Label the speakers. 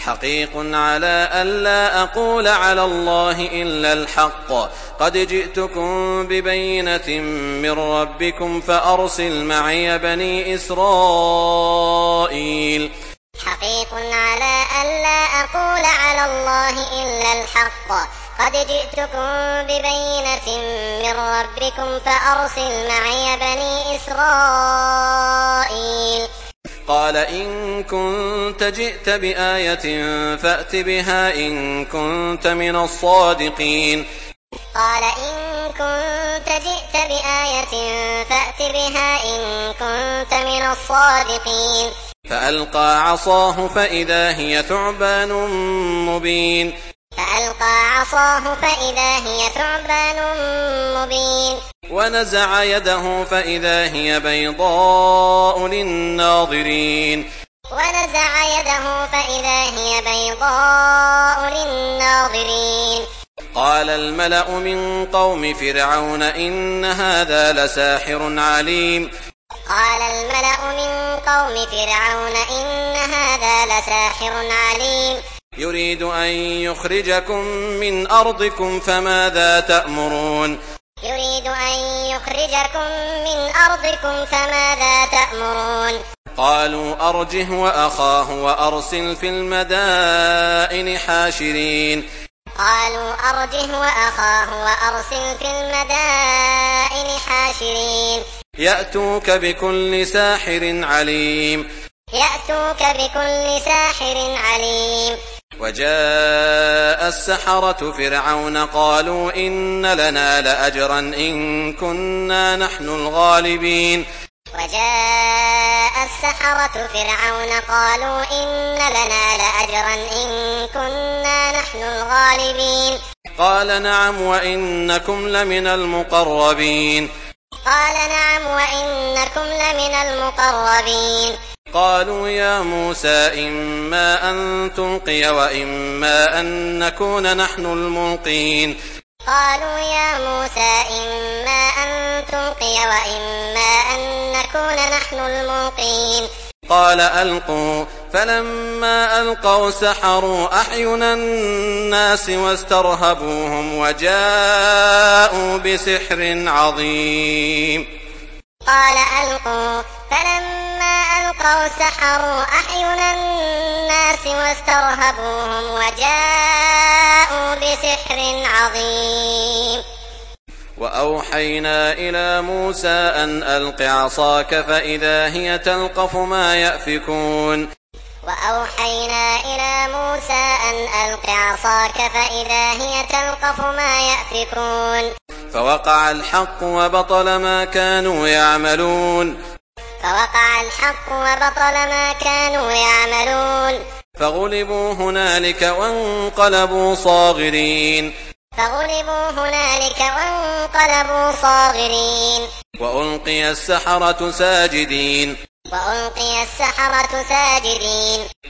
Speaker 1: حقيق على ألا أقول على الله إلا الحق قد جئتكم ببينة من ربكم فأرسل معي بني إسرائيل
Speaker 2: حقيق على ألا أقول على الله إلا الحق قد جئتكم ببينة من ربكم فأرسل معي بني إسرائيل
Speaker 1: قال إن كنت جئت بآية فأت بها إن كنت من الصادقين
Speaker 2: قال إن كنت جئت بآية فأت بها إن كنت من الصادقين
Speaker 1: فألقى عصاه فإذا هي ثعبان مبين ونزع يده فإذا هي بيضاء للناظرين قال الملأ من قوم فرعون إن هذا لساحر عليم يريد أن يخرجكم من أرضكم فماذا تأمرون قالوا أرجه وأخاه وأرسل في المدائن حاشرين يأتوك بكل ساحر عليم وجاء السحرة فرعون قالوا إن لنا لأجرا إن كنا نحن الغالبين قال نعم وإنكم لمن المقربين قالوا يا موسى إما أن تلقي وإما أن نكون نحن الملقين قال ألقوا فلما ألقوا سحروا أعين الناس واسترهبوهم وجاءوا بسحر عظيم وأوحينا إلى موسى أن ألق عصاك فإذا هي تلقف ما يأفكون فوقع الحق وبطل ما كانوا يعملون فغلبوا هنالك وانقلبوا صاغرين وألقي السحرة ساجدين